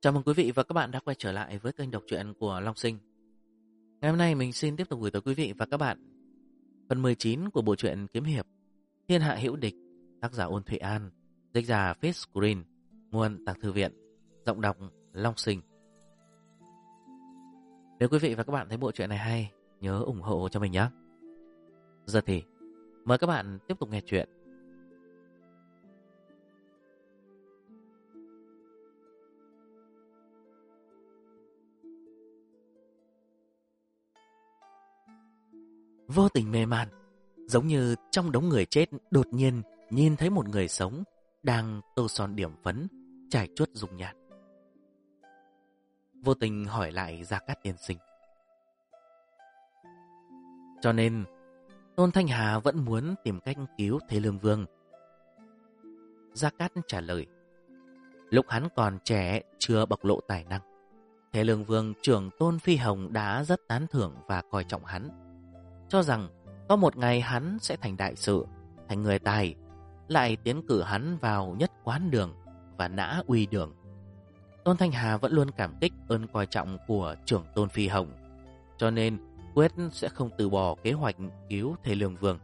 Chào mừng quý vị và các bạn đã quay trở lại với kênh đọc truyện của Long Sinh. Ngày hôm nay mình xin tiếp tục gửi tới quý vị và các bạn phần 19 của bộ truyện kiếm hiệp Thiên Hạ Hữu Địch, tác giả Ôn Thụy An, dịch giả Face Green, nguồn Tàng Thư Viện, giọng đọc Long Sinh. Nếu quý vị và các bạn thấy bộ truyện này hay, nhớ ủng hộ cho mình nhé. Giờ thì mời các bạn tiếp tục nghe truyện. Vô tình mê man, giống như trong đống người chết đột nhiên nhìn thấy một người sống đang tô son điểm phấn, trải chuốt dùng nhạt. Vô tình hỏi lại Gia Cát tiên sinh. Cho nên Tôn Thanh Hà vẫn muốn tìm cách cứu Thế Lương Vương. Gia Cát trả lời. Lúc hắn còn trẻ chưa bộc lộ tài năng, Thế Lương Vương trưởng Tôn Phi Hồng đã rất tán thưởng và coi trọng hắn, cho rằng có một ngày hắn sẽ thành đại sự, thành người tài, lại tiến cử hắn vào nhất quán đường và nã uy đường. Tôn Thanh Hà vẫn luôn cảm kích ơn coi trọng của trưởng Tôn Phi Hồng, cho nên quyết sẽ không từ bỏ kế hoạch cứu Thế Lương Vương.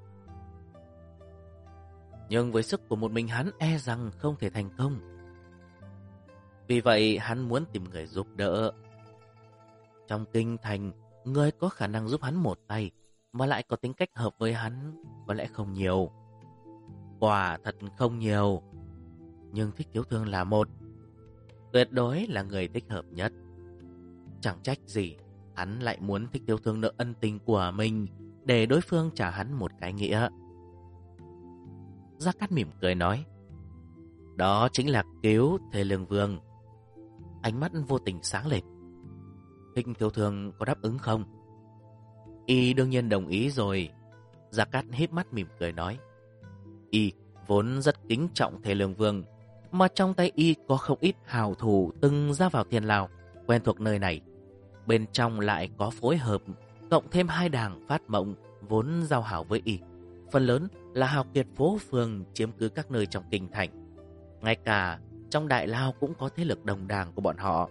Nhưng với sức của một mình hắn e rằng không thể thành công. Vì vậy hắn muốn tìm người giúp đỡ. Trong kinh thành, người có khả năng giúp hắn một tay mà lại có tính cách hợp với hắn có lẽ không nhiều. Quả thật không nhiều. Nhưng Thích Thiếu Thương là một, tuyệt đối là người thích hợp nhất. Chẳng trách gì hắn lại muốn Thích Thiếu Thương nợ ân tình của mình để đối phương trả hắn một cái nghĩa. Gia Cát mỉm cười nói. Đó chính là cứu Thế Lương Vương. Ánh mắt Vô Tình sáng lên. Thích Thiếu Thương có đáp ứng không? Y đương nhiên đồng ý rồi. Gia Cát híp mắt mỉm cười nói. Y vốn rất kính trọng Thế Lương Vương, mà trong tay Y có không ít hào thủ từng ra vào Thiên Lao, quen thuộc nơi này. Bên trong lại có phối hợp, cộng thêm hai đảng Phát Mộng vốn giao hảo với Y. Phần lớn là hào kiệt phố phường chiếm cứ các nơi trong kinh thành. Ngay cả trong Đại Lao cũng có thế lực đồng đảng của bọn họ.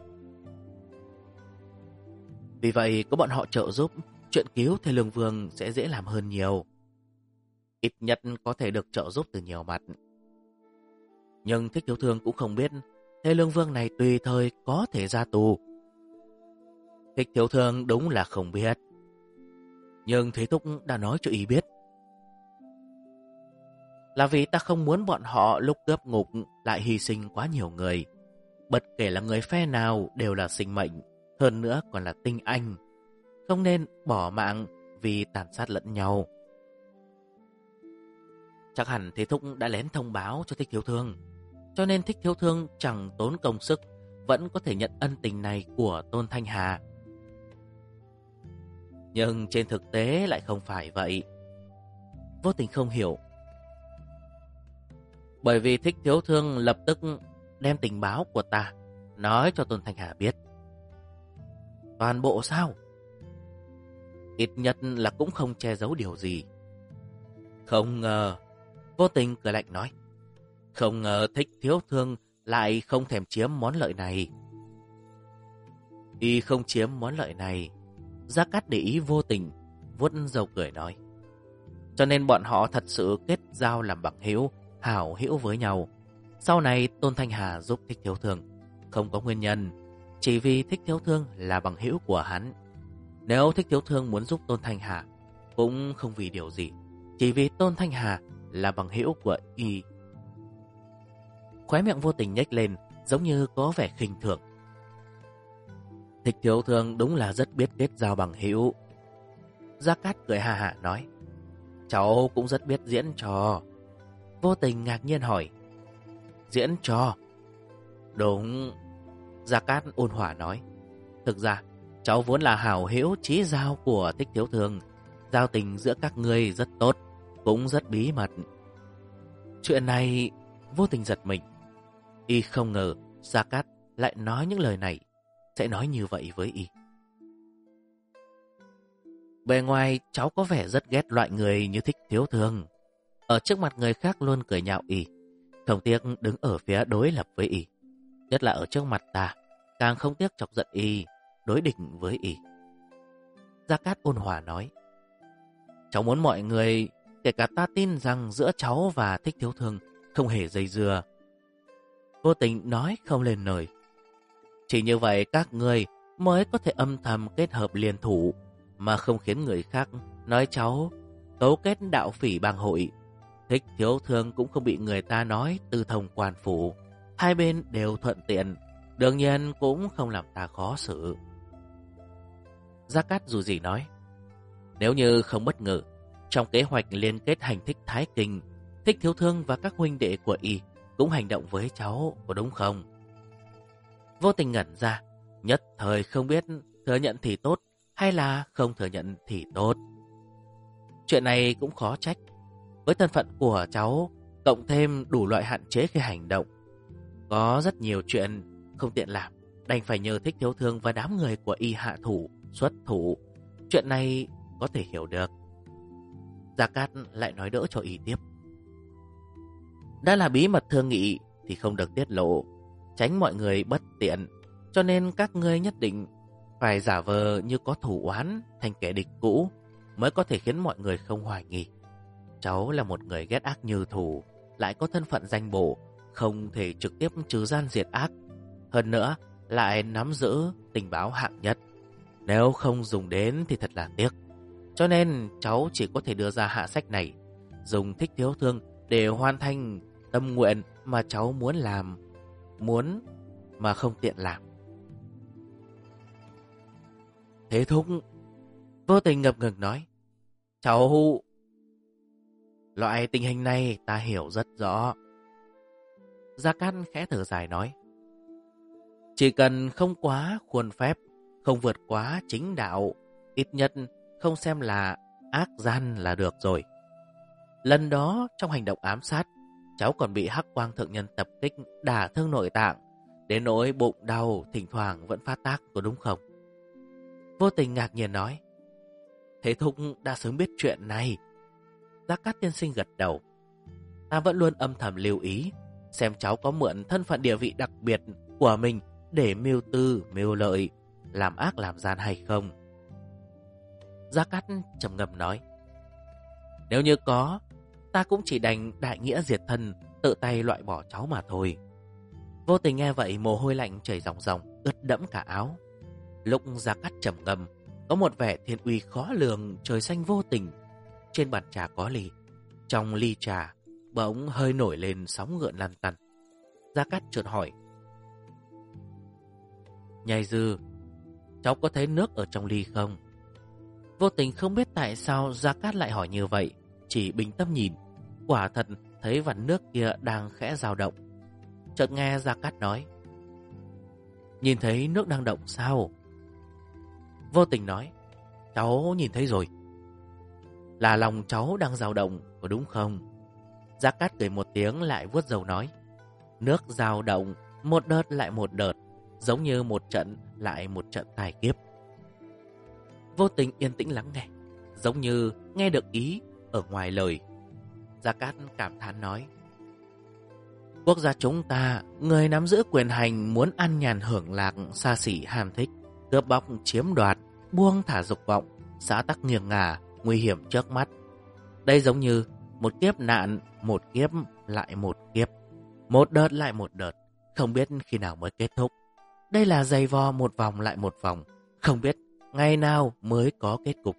Vì vậy có bọn họ trợ giúp, chuyện cứu Thế Lương Vương sẽ dễ làm hơn nhiều. Ít nhất có thể được trợ giúp từ nhiều mặt. Nhưng Thích Thiếu Thương cũng không biết Thế Lương Vương này tùy thời có thể ra tù. Thích Thiếu Thương đúng là không biết. Nhưng Thế Thúc đã nói cho Y biết. Là vì ta không muốn bọn họ lúc cướp ngục lại hy sinh quá nhiều người. Bất kể là người phe nào đều là sinh mệnh, hơn nữa còn là tinh anh. Không nên bỏ mạng vì tàn sát lẫn nhau. Chắc hẳn Thế Thúc đã lén thông báo cho Thích Thiếu Thương, cho nên Thích Thiếu Thương chẳng tốn công sức vẫn có thể nhận ân tình này của Tôn Thanh Hà. Nhưng trên thực tế lại không phải vậy. Vô Tình không hiểu. Bởi vì Thích Thiếu Thương lập tức đem tình báo của ta nói cho Tôn Thanh Hà biết. Toàn bộ sao? Ít nhất là cũng không che giấu điều gì. Không ngờ. Vô Tình cười lạnh nói. Không ngờ Thích Thiếu Thương lại không thèm chiếm món lợi này. Y không chiếm món lợi này. Gia Cát để ý Vô Tình, vuốt râu cười nói. Cho nên bọn họ thật sự kết giao làm bằng hữu, hảo hữu với nhau. Sau này Tôn Thanh Hà giúp Thích Thiếu Thương không có nguyên nhân, chỉ vì Thích Thiếu Thương là bằng hữu của hắn. Nếu Thích Thiếu Thương muốn giúp Tôn Thanh Hà cũng không vì điều gì, chỉ vì Tôn Thanh Hà là bằng hữu của Y. Khóe miệng Vô Tình nhếch lên, giống như có vẻ khinh thường. Thích Thiếu Thương đúng là rất biết kết giao bằng hữu. Gia Cát cười ha hả nói. Cháu cũng rất biết diễn trò. Vô Tình ngạc nhiên hỏi. Diễn trò? Đúng. Gia Cát ôn hòa nói. Thực ra cháu vốn là hảo hữu chí giao của Thích Thiếu Thương. Giao tình giữa các ngươi rất tốt, cũng rất bí mật. Chuyện này Vô Tình giật mình. Y không ngờ Gia Cát lại nói những lời này, sẽ nói như vậy với Y. Bề ngoài cháu có vẻ rất ghét loại người như Thích Thiếu Thương. Ở trước mặt người khác luôn cười nhạo Y, không tiếc đứng ở phía đối lập với Y. nhất là ở trước mặt ta, càng không tiếc chọc giận y, đối địch với y. Gia Cát ôn hòa nói, cháu muốn mọi người, kể cả ta, tin rằng giữa cháu và Thích Thiếu Thương không hề dây dưa. Vô Tình nói không lên lời. Chỉ như vậy các ngươi mới có thể âm thầm kết hợp liên thủ, mà không khiến người khác nói cháu cấu kết đạo phỉ bang hội. Thích Thiếu Thương cũng không bị người ta nói tư thông quan phủ. Hai bên đều thuận tiện, đương nhiên cũng không làm ta khó xử. Gia Cát dù gì nói, nếu như không bất ngờ, trong kế hoạch liên kết hành thích Thái Kinh, Thích Thiếu Thương và các huynh đệ của y cũng hành động với cháu, có đúng không? Vô Tình ngẩn ra, nhất thời không biết thừa nhận thì tốt hay là không thừa nhận thì tốt. Chuyện này cũng khó trách. Với thân phận của cháu, cộng thêm đủ loại hạn chế khi hành động, có rất nhiều chuyện không tiện làm, đành phải nhờ Thích Thiếu Thương và đám người của y hạ thủ, xuất thủ. Chuyện này có thể hiểu được. Gia Cát lại nói đỡ cho y tiếp. Đã là bí mật thương nghị thì không được tiết lộ, tránh mọi người bất tiện, cho nên các ngươi nhất định phải giả vờ như có thù oán thành kẻ địch cũ mới có thể khiến mọi người không hoài nghi. Cháu là một người ghét ác như thù, lại có thân phận danh bổ, không thể trực tiếp trừ gian diệt ác. Hơn nữa, lại nắm giữ tình báo hạng nhất. Nếu không dùng đến thì thật là tiếc. Cho nên cháu chỉ có thể đưa ra hạ sách này, dùng Thích Thiếu Thương để hoàn thành tâm nguyện mà cháu muốn làm, muốn mà không tiện làm. Thế Thúc, Vô Tình ngập ngừng nói, cháu... Loại tình hình này ta hiểu rất rõ. Gia Cát khẽ thở dài nói, chỉ cần không quá khuôn phép, không vượt quá chính đạo, ít nhất không xem là ác gian là được rồi. Lần đó trong hành động ám sát, cháu còn bị Hắc Quang Thượng Nhân tập kích đả thương nội tạng, đến nỗi bụng đau thỉnh thoảng vẫn phát tác, có đúng không? Vô Tình ngạc nhiên nói, Thế Thúc đã sớm biết chuyện này. Gia Cát tiên sinh gật đầu. Ta vẫn luôn âm thầm lưu ý, xem cháu có mượn thân phận địa vị đặc biệt của mình để mưu tư, mưu lợi, làm ác làm gian hay không. Gia Cát trầm ngâm nói, nếu như có, ta cũng chỉ đành đại nghĩa diệt thân, tự tay loại bỏ cháu mà thôi. Vô Tình nghe vậy mồ hôi lạnh chảy ròng ròng, ướt đẫm cả áo. Lúc Gia Cát trầm ngâm, có một vẻ thiên uy khó lường trời xanh vô tình. Trên bàn trà có ly, trong ly trà bỗng hơi nổi lên sóng gợn lăn tăn. Gia Cát chợt hỏi, Nhai Dư, cháu có thấy nước ở trong ly không? Vô Tình không biết tại sao Gia Cát lại hỏi như vậy, chỉ bình tâm nhìn. Quả thật thấy vằn nước kia đang khẽ dao động. Chợt nghe Gia Cát nói, nhìn thấy nước đang động sao? Vô Tình nói, cháu nhìn thấy rồi. Là lòng cháu đang dao động, có đúng không? Gia Cát cười một tiếng lại vuốt râu nói, nước dao động, một đợt lại một đợt, giống như một trận lại một trận tài kiếp. Vô Tình yên tĩnh lắng nghe, giống như nghe được ý ở ngoài lời. Gia Cát cảm thán nói, quốc gia chúng ta, người nắm giữ quyền hành muốn ăn nhàn hưởng lạc, xa xỉ ham thích, cướp bóc chiếm đoạt, buông thả dục vọng, xã tắc nghiêng ngả, nguy hiểm trước mắt. Đây giống như một kiếp nạn, một kiếp lại một kiếp, một đợt lại một đợt, không biết khi nào mới kết thúc. Đây là giày vò một vòng lại một vòng, không biết ngày nào mới có kết cục.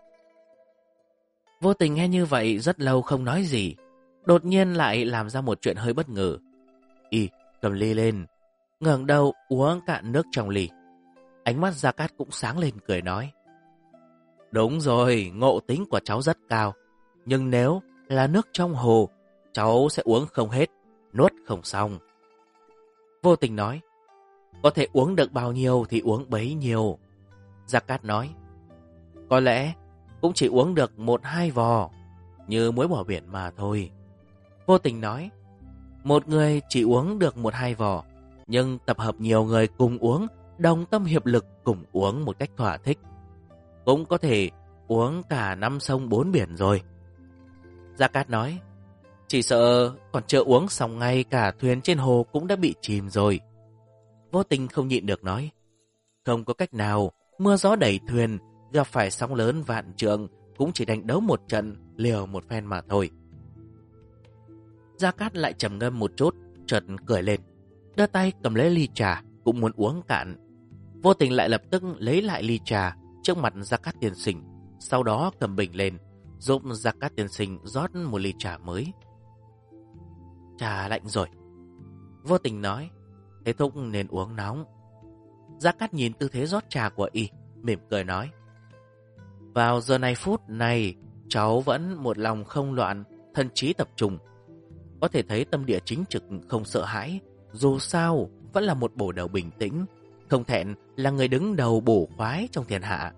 Vô Tình nghe như vậy rất lâu không nói gì, đột nhiên lại làm ra một chuyện hơi bất ngờ. Y cầm ly lên, ngẩng đầu uống cạn nước trong ly. Ánh mắt Gia Cát cũng sáng lên cười nói, đúng rồi, ngộ tính của cháu rất cao, nhưng nếu là nước trong hồ, cháu sẽ uống không hết, nuốt không xong. Vô Tình nói, có thể uống được bao nhiêu thì uống bấy nhiêu. Gia Cát nói, có lẽ cũng chỉ uống được 1-2 vò, như muối bỏ biển mà thôi. Vô Tình nói, một người chỉ uống được 1-2 vò, nhưng tập hợp nhiều người cùng uống, đồng tâm hiệp lực cùng uống một cách thỏa thích, cũng có thể uống cả 5 sông 4 biển rồi. Gia Cát nói, chỉ sợ còn chưa uống xong ngay cả thuyền trên hồ cũng đã bị chìm rồi. Vô Tình không nhịn được nói, không có cách nào, mưa gió đẩy thuyền, gặp phải sóng lớn vạn trượng, cũng chỉ đánh đấu một trận, liều một phen mà thôi. Gia Cát lại trầm ngâm một chút, chợt cười lên, đưa tay cầm lấy ly trà, cũng muốn uống cạn. Vô Tình lại lập tức lấy lại ly trà trước mặt Gia Cát tiên sinh, sau đó cầm bình lên, giúp Gia Cát tiên sinh rót một ly trà mới. Trà lạnh rồi. Vô Tình nói, thế thúc nên uống nóng. Gia Cát nhìn tư thế rót trà của y, mỉm cười nói, vào giờ này phút này, cháu vẫn một lòng không loạn, thần trí tập trung. Có thể thấy tâm địa chính trực không sợ hãi, dù sao vẫn là một bổ đầu bình tĩnh, không thẹn là người đứng đầu bổ khoái trong thiên hạ.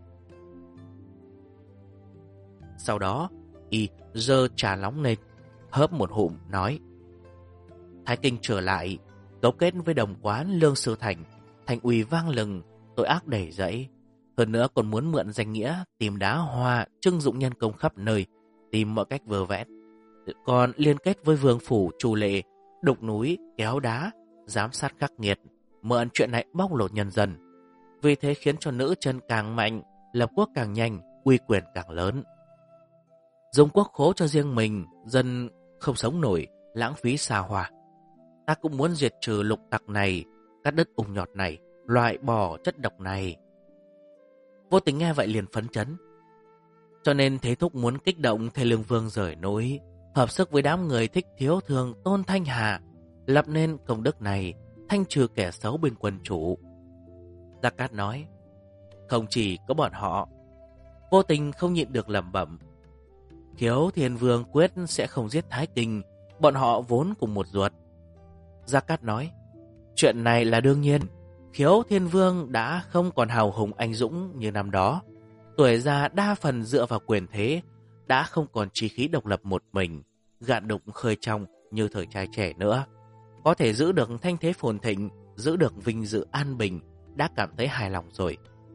Sau đó, y giơ trà nóng lên, hớp một hụm, nói, Thái Kinh trở lại, cấu kết với đồng quán Lương Sư Thành, thành uy vang lừng, tội ác đầy rẫy. Hơn nữa còn muốn mượn danh nghĩa tìm đá hoa, trưng dụng nhân công khắp nơi, tìm mọi cách vơ vét. Còn liên kết với vương phủ Trù Lệ, đục núi, kéo đá, giám sát khắc nghiệt, mượn chuyện này bóc lột nhân dân. Vì thế khiến cho nữ chân càng mạnh, lập quốc càng nhanh, uy quyền càng lớn. Dùng quốc khố cho riêng mình, dân không sống nổi, lãng phí xa hoa. Ta cũng muốn diệt trừ lục tặc này, cắt đứt ung nhọt này, loại bỏ chất độc này. Vô Tình nghe vậy liền phấn chấn. Cho nên thế thúc muốn kích động Thê Lương Vương rời núi, hợp sức với đám người thích thiếu thường Tôn Thanh Hà, lập nên công đức này, thanh trừ kẻ xấu bên quân chủ. Gia Cát nói, không chỉ có bọn họ. Vô Tình không nhịn được lẩm bẩm, Khiếu Thiên Vương quyết sẽ không giết Thái Kinh, bọn họ vốn cùng một ruột. Gia Cát nói, chuyện này là đương nhiên. Khiếu Thiên Vương đã không còn hào hùng anh dũng như năm đó. Tuổi già đa phần dựa vào quyền thế, đã không còn chí khí độc lập một mình, gạn đục khơi trong như thời trai trẻ nữa. Có thể giữ được thanh thế phồn thịnh, giữ được vinh dự an bình, đã cảm thấy hài lòng rồi.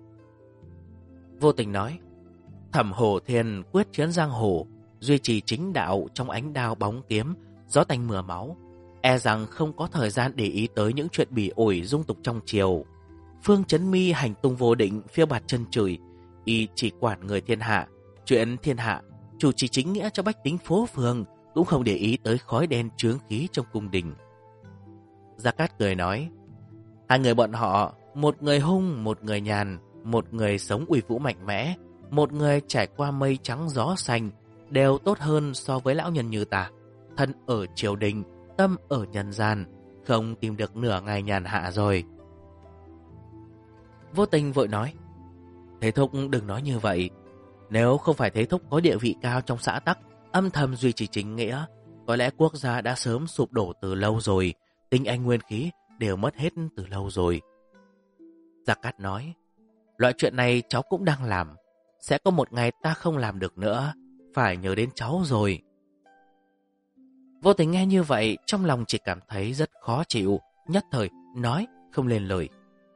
Vô Tình nói, Thẩm Hổ Thiên quyết chiến giang hồ, duy trì chính đạo trong ánh đao bóng kiếm, gió tanh mưa máu, e rằng không có thời gian để ý tới những chuyện bỉ ổi dung tục trong triều. Phương Chấn Mi hành tung vô định, phiêu bạt chân trời, y chỉ quản người thiên hạ, chuyện thiên hạ, chủ trì chính nghĩa cho bách tính phố phường, cũng không để ý tới khói đen chướng khí trong cung đình. Gia Cát cười nói, hai người bọn họ, một người hung, một người nhàn, một người sống uy vũ mạnh mẽ, một người trải qua mây trắng gió xanh, đều tốt hơn so với lão nhân như ta. Thân ở triều đình, tâm ở nhân gian, không tìm được nửa ngày nhàn hạ rồi. Vô Tình vội nói, Thế thúc đừng nói như vậy. Nếu không phải Thế thúc có địa vị cao trong xã tắc, âm thầm duy trì chính nghĩa, có lẽ quốc gia đã sớm sụp đổ từ lâu rồi, tinh anh nguyên khí đều mất hết từ lâu rồi. Gia Cát nói, loại chuyện này cháu cũng đang làm, sẽ có một ngày ta không làm được nữa, phải nhớ đến cháu rồi. Vô Tình nghe như vậy, trong lòng chỉ cảm thấy rất khó chịu, nhất thời nói không lên lời.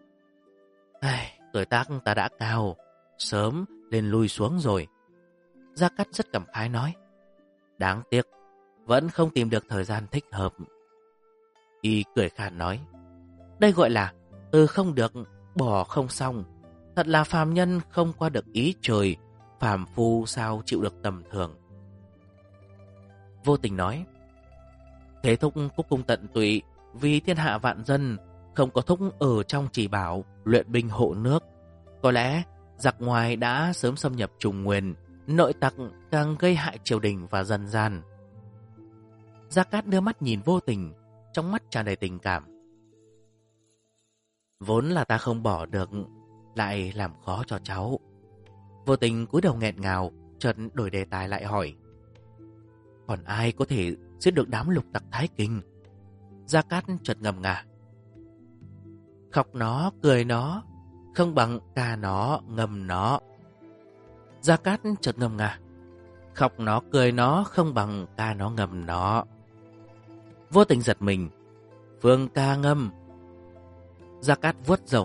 Tuổi tác ta đã cao, sớm lên lui xuống rồi. Gia Cát rất cảm khái nói, đáng tiếc, vẫn không tìm được thời gian thích hợp. Y cười khàn nói, đây gọi là từ không được, bỏ không xong. Thật là phàm nhân không qua được ý trời, phàm phu sao chịu được tầm thường. Vô Tình nói, Thế thúc cúc cung tận tụy, vì thiên hạ vạn dân, không có thúc ở trong chỉ bảo, luyện binh hộ nước. Có lẽ giặc ngoài đã sớm xâm nhập Trùng Nguyên, nội tặc càng gây hại triều đình và dân gian. Gia Cát đưa mắt nhìn Vô Tình, trong mắt tràn đầy tình cảm. Vốn là ta không bỏ được, lại làm khó cho cháu. Vô Tình cúi đầu nghẹn ngào, chợt đổi đề tài lại hỏi, còn ai có thể giết được đám lục tặc Thái Kinh? Gia Cát chợt ngầm ngà, khóc nó, cười nó, không bằng ca nó, ngầm nó. Gia Cát chợt ngầm ngà, khóc nó, cười nó, không bằng ca nó, ngầm nó. Vô Tình giật mình, phương ca ngâm. Gia Cát vuốt râu.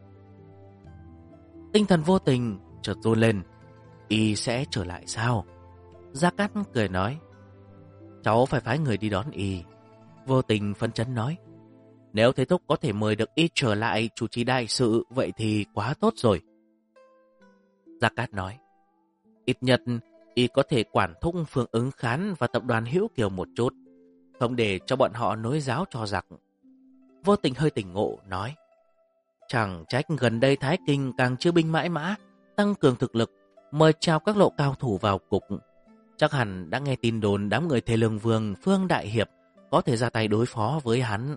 Tinh thần Vô Tình chợt run lên, y sẽ trở lại sao? Gia Cát cười nói, cháu phải phái người đi đón y. Vô Tình phấn chấn nói, Nếu Thế Thúc có thể mời được y trở lại chủ trì đại sự, vậy thì quá tốt rồi. Gia Cát nói, ít nhất y có thể quản thúc Phương Ứng Khán và tập đoàn Hữu Kiều một chút, không để cho bọn họ nối giáo cho giặc. Vô Tình hơi tỉnh ngộ, nói, chẳng trách gần đây Thái Kinh càng chiêu binh mãi mã, tăng cường thực lực, mời chào các lộ cao thủ vào cục. Chắc hẳn đã nghe tin đồn đám người Thề Lương Vương, Phương Đại Hiệp có thể ra tay đối phó với hắn.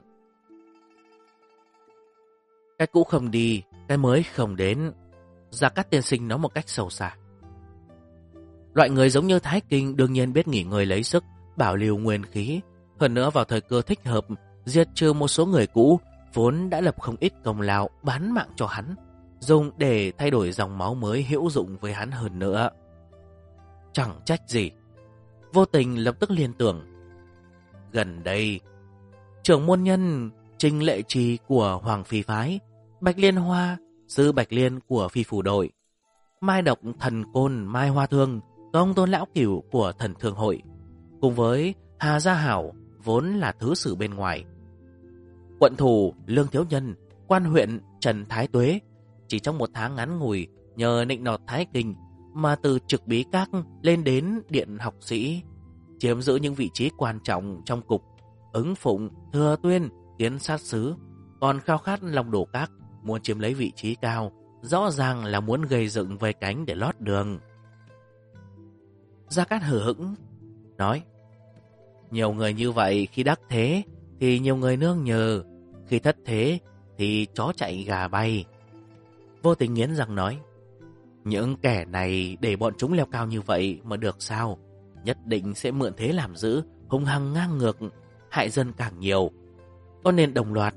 Cái cũ không đi, cái mới không đến. Gia Cát tiên sinh nói một cách sâu xa. Loại người giống như Thái Kinh đương nhiên biết nghỉ ngơi lấy sức, bảo lưu nguyên khí. Hơn nữa vào thời cơ thích hợp, diệt trừ một số người cũ vốn đã lập không ít công lao bán mạng cho hắn, dùng để thay đổi dòng máu mới hữu dụng với hắn hơn nữa. Chẳng trách gì. Vô Tình lập tức liên tưởng. Gần đây, trưởng môn nhân Trình Lệ Trì của Hoàng Phi Phái, Bạch Liên Hoa, Sư Bạch Liên của Phi Phủ Đội, Mai Độc Thần Côn Mai Hoa Thương, Công Tôn Lão Cửu của Thần Thương Hội, cùng với Hà Gia Hảo vốn là thứ sử bên ngoài, quận thủ Lương Thiếu Nhân, quan huyện Trần Thái Tuế, chỉ trong một tháng ngắn ngủi nhờ nịnh nọt Thái Kinh mà từ trực bí các lên đến điện học sĩ, chiếm giữ những vị trí quan trọng trong cục, Ứng Phụng, Thừa Tuyên, Kiến Sát Sứ, còn khao khát Long Đồ Các, muốn chiếm lấy vị trí cao, rõ ràng là muốn gây dựng vây cánh để lót đường. Gia Cát hờ hững nói, nhiều người như vậy khi đắc thế thì nhiều người nương nhờ, khi thất thế thì chó chạy gà bay. Vô Tình nghiến răng nói, những kẻ này để bọn chúng leo cao như vậy mà được sao? Nhất định sẽ mượn thế làm dữ, hung hăng ngang ngược, hại dân càng nhiều. Có nên đồng loạt...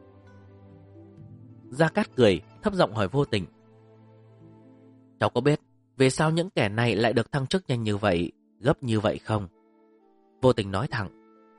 Gia Cát cười, thấp giọng hỏi Vô Tình, cháu có biết vì sao những kẻ này lại được thăng chức nhanh như vậy, gấp như vậy không? Vô Tình nói thẳng,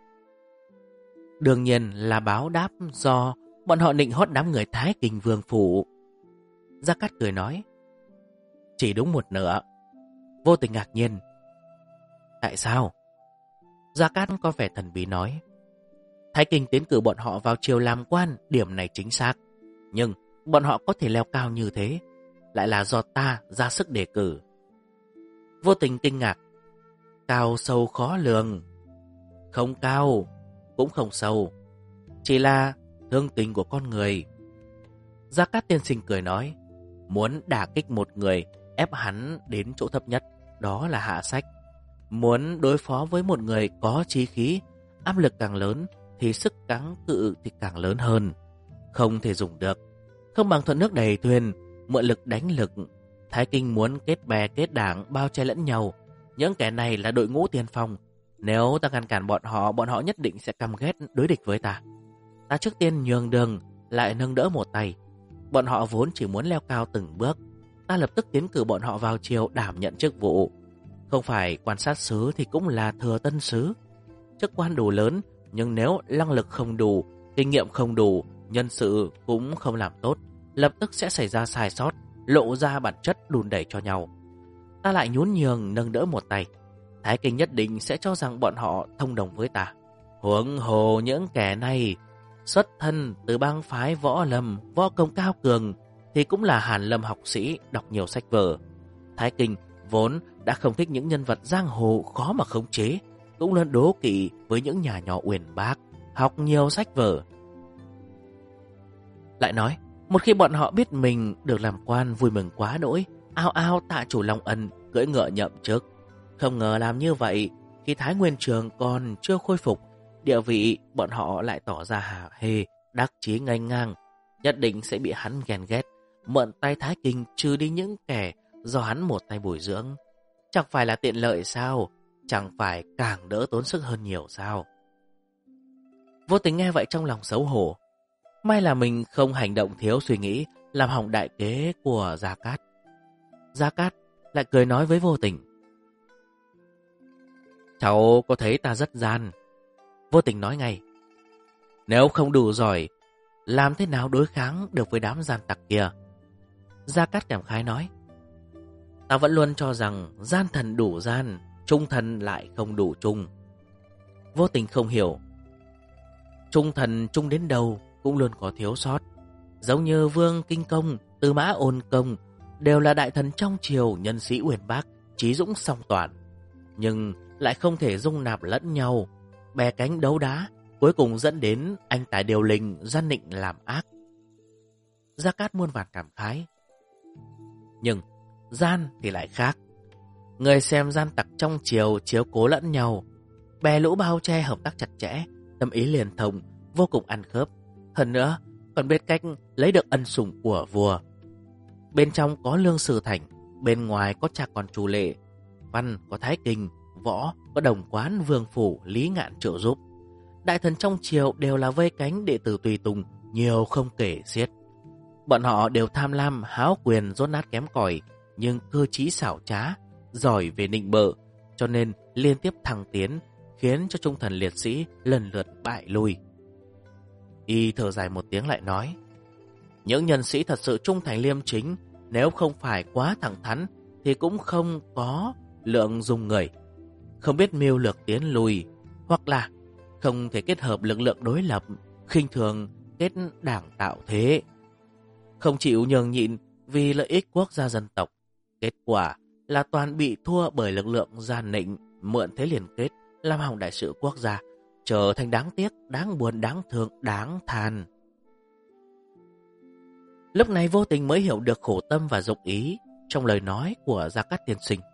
đương nhiên là báo đáp do bọn họ nịnh hót đám người Thái Kinh Vương phủ. Gia Cát cười nói, chỉ đúng một nửa. Vô Tình ngạc nhiên, tại sao? Gia Cát có vẻ thần bí nói, Thái Kinh tiến cử bọn họ vào triều làm quan, điểm này chính xác. Nhưng bọn họ có thể leo cao như thế lại là do ta ra sức đề cử. Vô Tình kinh ngạc, cao sâu khó lường. Không cao, cũng không sâu, chỉ là thương tình của con người. Gia Cát tiên sinh cười nói, muốn đả kích một người, ép hắn đến chỗ thấp nhất, đó là hạ sách. Muốn đối phó với một người có chí khí, áp lực càng lớn thì sức kháng cự thì càng lớn hơn. Không thể dùng được. Không bằng thuận nước đầy thuyền, mượn lực đánh lực. Thái Kinh muốn kết bè kết đảng, bao che lẫn nhau. Những kẻ này là đội ngũ tiên phong. Nếu ta ngăn cản bọn họ nhất định sẽ căm ghét đối địch với ta. Ta trước tiên nhường đường, lại nâng đỡ một tay. Bọn họ vốn chỉ muốn leo cao từng bước. Ta lập tức tiến cử bọn họ vào triều đảm nhận chức vụ. Không phải quan sát sứ thì cũng là thừa tân sứ. Chức quan đủ lớn, nhưng nếu năng lực không đủ, kinh nghiệm không đủ, nhân sự cũng không làm tốt, lập tức sẽ xảy ra sai sót, lộ ra bản chất đùn đẩy cho nhau. Ta lại nhún nhường nâng đỡ một tay, Thái Kinh nhất định sẽ cho rằng bọn họ thông đồng với ta. Huống hồ những kẻ này xuất thân từ bang phái võ lâm, võ công cao cường, thì cũng là hàn lâm học sĩ, đọc nhiều sách vở. Thái Kinh vốn đã không thích những nhân vật giang hồ khó mà khống chế, cũng luôn đố kỵ với những nhà nhỏ uyển bác, học nhiều sách vở. Lại nói, một khi bọn họ biết mình được làm quan vui mừng quá đỗi, ao ao tạ chủ Long Ân, cưỡi ngựa nhậm chức. Không ngờ làm như vậy, khi Thái Nguyên Trường còn chưa khôi phục, địa vị bọn họ lại tỏ ra hả hê, đắc chí nghênh ngang. Nhất định sẽ bị hắn ghen ghét, mượn tay Thái Kinh trừ đi những kẻ do hắn một tay bồi dưỡng. Chẳng phải là tiện lợi sao? Chẳng phải càng đỡ tốn sức hơn nhiều sao? Vô Tình nghe vậy trong lòng xấu hổ. May là mình không hành động thiếu suy nghĩ, làm hỏng đại kế của Gia Cát. Gia Cát lại cười nói với Vô Tình, cháu có thấy ta rất gian? Vô Tình nói ngay, nếu không đủ giỏi, làm thế nào đối kháng được với đám gian tặc kia? Gia Cát cảm khái nói, ta vẫn luôn cho rằng gian thần đủ gian, trung thần lại không đủ trung. Vô Tình không hiểu, trung thần trung đến đâu cũng luôn có thiếu sót. Giống như Vương Kinh Công, Tư Mã Ôn Công đều là đại thần trong triều, nhân sĩ uyên bác, trí dũng song toàn, nhưng lại không thể dung nạp lẫn nhau, bè cánh đấu đá, cuối cùng dẫn đến anh tài điều lình, gian nịnh làm ác. Gia Cát muôn vàn cảm khái. Nhưng gian thì lại khác. Người xem gian tặc trong triều chiếu cố lẫn nhau, bè lũ bao che hợp tác chặt chẽ, tâm ý liền thông, vô cùng ăn khớp. Hơn nữa, còn biết cách lấy được ân sủng của vua. Bên trong có Lương Sư Thành, bên ngoài có cha con Chu Lệ, văn có Thái Kinh, võ có Đồng Quán, Vương Phủ, Lý Ngạn trợ giúp. Đại thần trong triều đều là vây cánh đệ tử tùy tùng, nhiều không kể xiết. Bọn họ đều tham lam, háo quyền, dốt nát kém cỏi, nhưng cơ trí xảo trá, giỏi về nịnh bợ, cho nên liên tiếp thăng tiến, khiến cho trung thần liệt sĩ lần lượt bại lui. Y thở dài một tiếng lại nói, những nhân sĩ thật sự trung thành liêm chính, nếu không phải quá thẳng thắn thì cũng không có lượng dùng người, không biết mưu lược tiến lùi, hoặc là không thể kết hợp lực lượng đối lập, khinh thường kết đảng tạo thế, không chịu nhường nhịn vì lợi ích quốc gia dân tộc. Kết quả là toàn bị thua bởi lực lượng gian nịnh, mượn thế liên kết, làm hỏng đại sự quốc gia, trở thành đáng tiếc, đáng buồn, đáng thương, đáng than. Lúc này Vô Tình mới hiểu được khổ tâm và dụng ý trong lời nói của Gia Cát tiên sinh.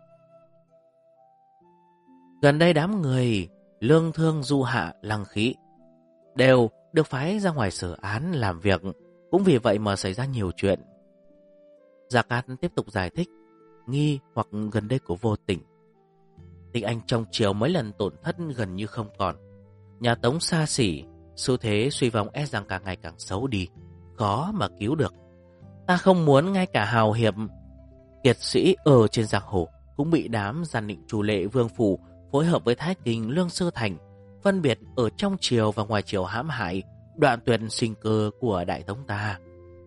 Gần đây đám người Lương Thương, Du Hạ, Lăng Khí đều được phái ra ngoài xử án làm việc, cũng vì vậy mà xảy ra nhiều chuyện. Gia Cát tiếp tục giải thích nghi hoặc gần đây của Vô Tình. Tình anh trong triều mấy lần tổn thất gần như không còn. Nhà Tống xa xỉ, xu thế suy vong e rằng càng ngày càng xấu đi, khó mà cứu được. Ta không muốn ngay cả hào hiệp kiệt sĩ ở trên giang hồ cũng bị đám gian nịnh Chu Lệ, Vương Phủ phối hợp với Thái Kinh, Lương Sư Thành phân biệt ở trong triều và ngoài triều hãm hại, đoạn tuyệt sinh cơ của Đại Tống ta.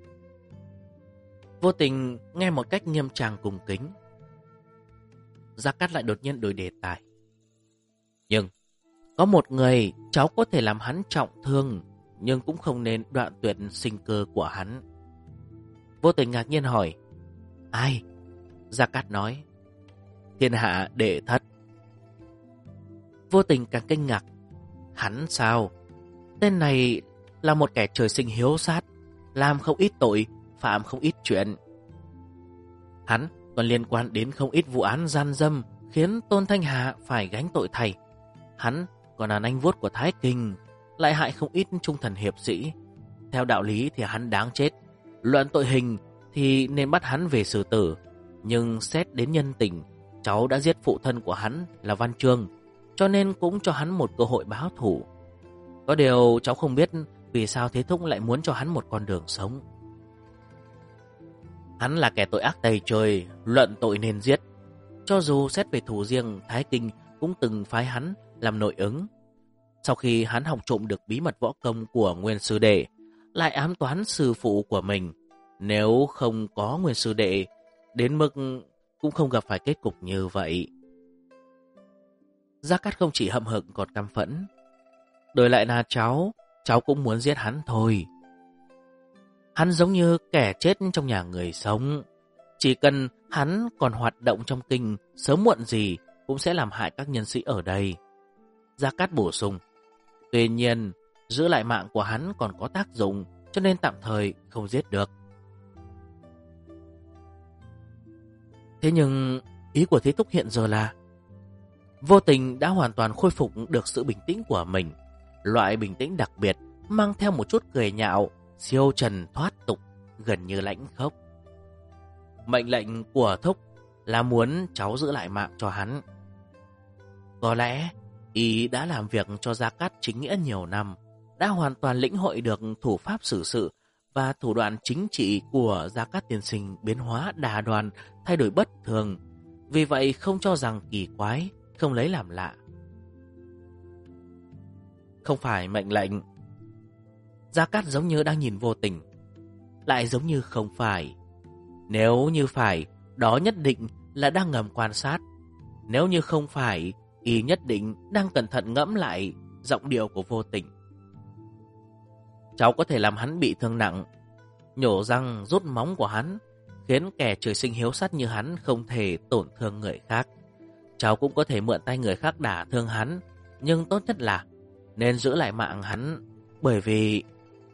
Vô Tình nghe một cách nghiêm trang cung kính. Gia Cát lại đột nhiên đổi đề tài. Nhưng có một người cháu có thể làm hắn trọng thương, nhưng cũng không nên đoạn tuyệt sinh cơ của hắn. Vô Tình ngạc nhiên hỏi, ai? Gia Cát nói, Thiên Hạ Đệ Thất. Vô Tình càng kinh ngạc. Hắn sao? Tên này là một kẻ trời sinh hiếu sát, làm không ít tội, phạm không ít chuyện. Hắn còn liên quan đến không ít vụ án gian dâm, khiến Tôn Thanh Hà phải gánh tội thay. Hắn còn là nanh vuốt của Thái Kinh, lại hại không ít trung thần hiệp sĩ. Theo đạo lý thì hắn đáng chết, luận tội hình thì nên bắt hắn về xử tử. Nhưng xét đến nhân tình, cháu đã giết phụ thân của hắn là Văn Chương, cho nên cũng cho hắn một cơ hội báo thù. Có điều cháu không biết vì sao Thế Thúc lại muốn cho hắn một con đường sống. Hắn là kẻ tội ác tày trời, luận tội nên giết. Cho dù xét về thù riêng, Thái Kinh cũng từng phái hắn làm nội ứng. Sau khi hắn học trộm được bí mật võ công của Nguyên Sư Đệ, lại ám toán sư phụ của mình. Nếu không có Nguyên Sư Đệ, đến mức cũng không gặp phải kết cục như vậy. Gia Cát không chỉ hậm hực còn căm phẫn. Đổi lại là cháu cũng muốn giết hắn thôi. Hắn giống như kẻ chết trong nhà người sống. Chỉ cần hắn còn hoạt động trong kinh, sớm muộn gì cũng sẽ làm hại các nhân sĩ ở đây. Gia Cát bổ sung, tuy nhiên giữ lại mạng của hắn còn có tác dụng, cho nên tạm thời không giết được. Thế nhưng ý của Thế Thúc hiện giờ là Vô Tình đã hoàn toàn khôi phục được sự bình tĩnh của mình. Loại bình tĩnh đặc biệt mang theo một chút cười nhạo, siêu trần thoát tục, gần như lãnh khốc. Mệnh lệnh của Thúc là muốn cháu giữ lại mạng cho hắn. Có lẽ y đã làm việc cho Gia Cát chính nghĩa nhiều năm, đã hoàn toàn lĩnh hội được thủ pháp xử sự và thủ đoạn chính trị của Gia Cát tiên sinh biến hóa đa đoan, thay đổi bất thường. Vì vậy không cho rằng kỳ quái, không lấy làm lạ. Không phải mệnh lệnh. Gia Cát giống như đang nhìn Vô Tình, lại giống như không phải. Nếu như phải, đó nhất định là đang ngầm quan sát. Nếu như không phải, y nhất định đang cẩn thận ngẫm lại giọng điệu của Vô Tình. cháu có thể làm hắn bị thương nặng, nhổ răng rút móng của hắn, khiến kẻ trời sinh hiếu sát như hắn không thể tổn thương người khác. Cháu cũng có thể mượn tay người khác đả thương hắn, nhưng tốt nhất là nên giữ lại mạng hắn, bởi vì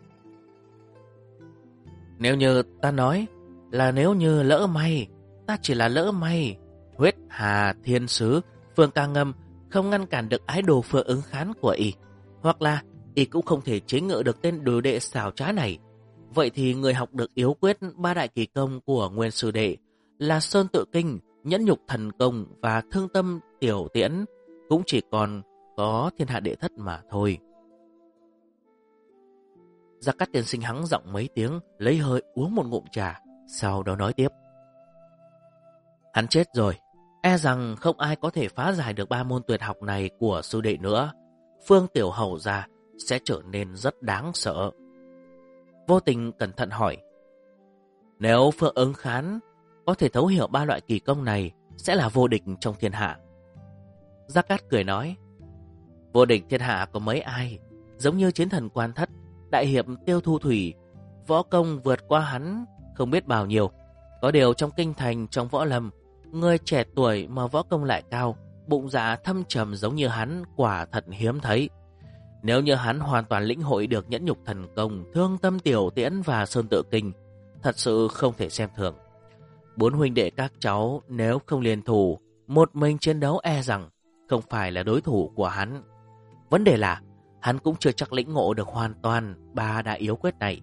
nếu như ta nói là nếu như lỡ may, ta chỉ là lỡ may, huyết hà thiên sứ Phương Ca Ngâm không ngăn cản được ái đồ Phương Ứng Khán của y, hoặc là y cũng không thể chế ngự được tên đồ đệ xảo trá này. Vậy thì người học được yếu quyết ba đại kỳ công của Nguyên Sư Đệ là Sơn Tự Kinh, Nhẫn Nhục Thần Công và Thương Tâm Tiểu Tiễn cũng chỉ còn có thiên hạ đệ thất mà thôi. Gia Cát tiên sinh hắng giọng mấy tiếng, lấy hơi uống một ngụm trà, sau đó nói tiếp. Hắn chết rồi, e rằng không ai có thể phá giải được ba môn tuyệt học này của sư đệ nữa. Phương Tiểu Hầu gia sẽ trở nên rất đáng sợ. Vô Tình cẩn thận hỏi. Nếu Phương Ứng Khán có thể thấu hiểu ba loại kỳ công này, sẽ là vô địch trong thiên hạ. Gia Cát cười nói. Vô địch thiên hạ có mấy ai, giống như chiến thần Quan Thất, đại hiệp Tiêu Thu Thủy, võ công vượt qua hắn không biết bao nhiêu. Có điều trong kinh thành, trong võ lâm, người trẻ tuổi mà võ công lại cao, bụng dạ thâm trầm giống như hắn quả thật hiếm thấy. Nếu như hắn hoàn toàn lĩnh hội được Nhẫn Nhục Thần Công, Thương Tâm Tiểu Tiễn và Sơn Tự Kinh, thật sự không thể xem thường. Bốn huynh đệ các cháu nếu không liên thủ, một mình chiến đấu e rằng không phải là đối thủ của hắn. Vấn đề là hắn cũng chưa chắc lĩnh ngộ được hoàn toàn ba đại yếu quyết này.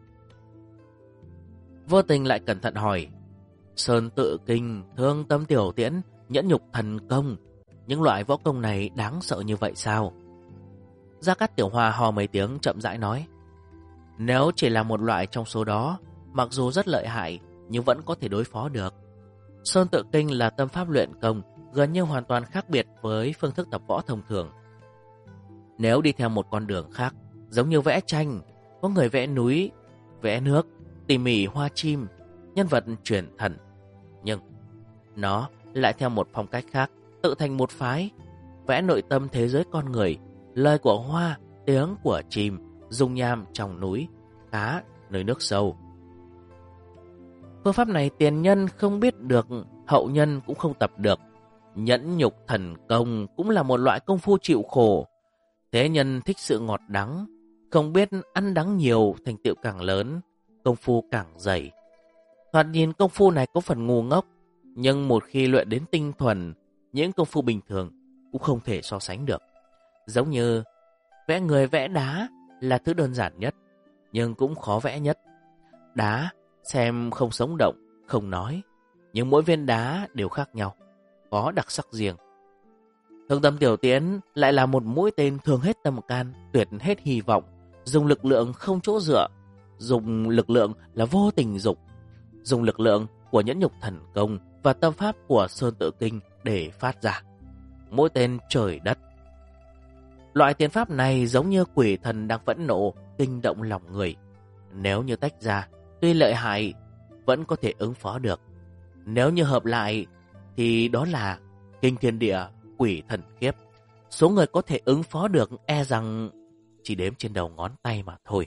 Vô Tình lại cẩn thận hỏi. Sơn Tự Kinh, Thương Tâm Tiểu Tiễn, Nhẫn Nhục Thần Công, những loại võ công này đáng sợ như vậy sao? Gia Cát Tiểu Hoa hò mấy tiếng chậm rãi nói. Nếu chỉ là một loại trong số đó, mặc dù rất lợi hại, nhưng vẫn có thể đối phó được. Sơn Tự Kinh là tâm pháp luyện công, gần như hoàn toàn khác biệt với phương thức tập võ thông thường. Nếu đi theo một con đường khác, giống như vẽ tranh, có người vẽ núi, vẽ nước, tỉ mỉ hoa chim, nhân vật truyền thần. Nhưng nó lại theo một phong cách khác, tự thành một phái, vẽ nội tâm thế giới con người, lời của hoa, tiếng của chim, dung nham trong núi, cá nơi nước sâu. Phương pháp này tiền nhân không biết được, hậu nhân cũng không tập được. Nhẫn Nhục Thần Công cũng là một loại công phu chịu khổ. Thế nhân thích sự ngọt đắng, không biết ăn đắng nhiều, thành tựu càng lớn, công phu càng dày. Thoạt nhìn công phu này có phần ngu ngốc, nhưng một khi luyện đến tinh thuần, những công phu bình thường cũng không thể so sánh được. Giống như vẽ người vẽ đá là thứ đơn giản nhất, nhưng cũng khó vẽ nhất. Đá xem không sống động, không nói, nhưng mỗi viên đá đều khác nhau, có đặc sắc riêng. Thương Tâm Tiểu Tiễn lại là một mũi tên thường hết tâm can, tuyệt hết hy vọng, dùng lực lượng không chỗ dựa, dùng lực lượng là vô tình dục, dùng lực lượng của Nhẫn Nhục Thần Công và tâm pháp của Sơn Tự Kinh để phát ra. Mũi tên trời đất. Loại tiên pháp này giống như quỷ thần đang phẫn nộ, kinh động lòng người. Nếu như tách ra, tuy lợi hại, vẫn có thể ứng phó được. Nếu như hợp lại, thì đó là kinh thiên địa, quỷ thần khiếp. Số người có thể ứng phó được e rằng chỉ đếm trên đầu ngón tay mà thôi.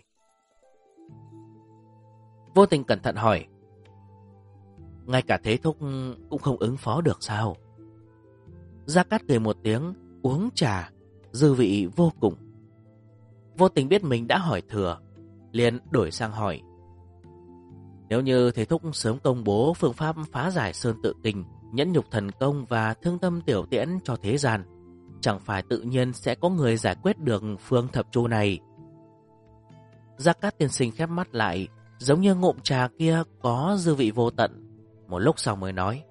Vô Tình cẩn thận hỏi. Ngay cả Thế Thúc cũng không ứng phó được sao? Gia Cát cười một tiếng, uống trà, dư vị vô cùng. Vô Tình biết mình đã hỏi thừa, liền đổi sang hỏi. Nếu như Thế Thúc sớm công bố phương pháp phá giải Sơn Tự Kinh, Nhẫn Nhục Thần Công và Thương Tâm Tiểu Tiễn cho thế gian, chẳng phải tự nhiên sẽ có người giải quyết được phương thập chu này? Gia Cát tiên sinh khép mắt lại, giống như ngụm trà kia có dư vị vô tận. Một lúc sau mới nói.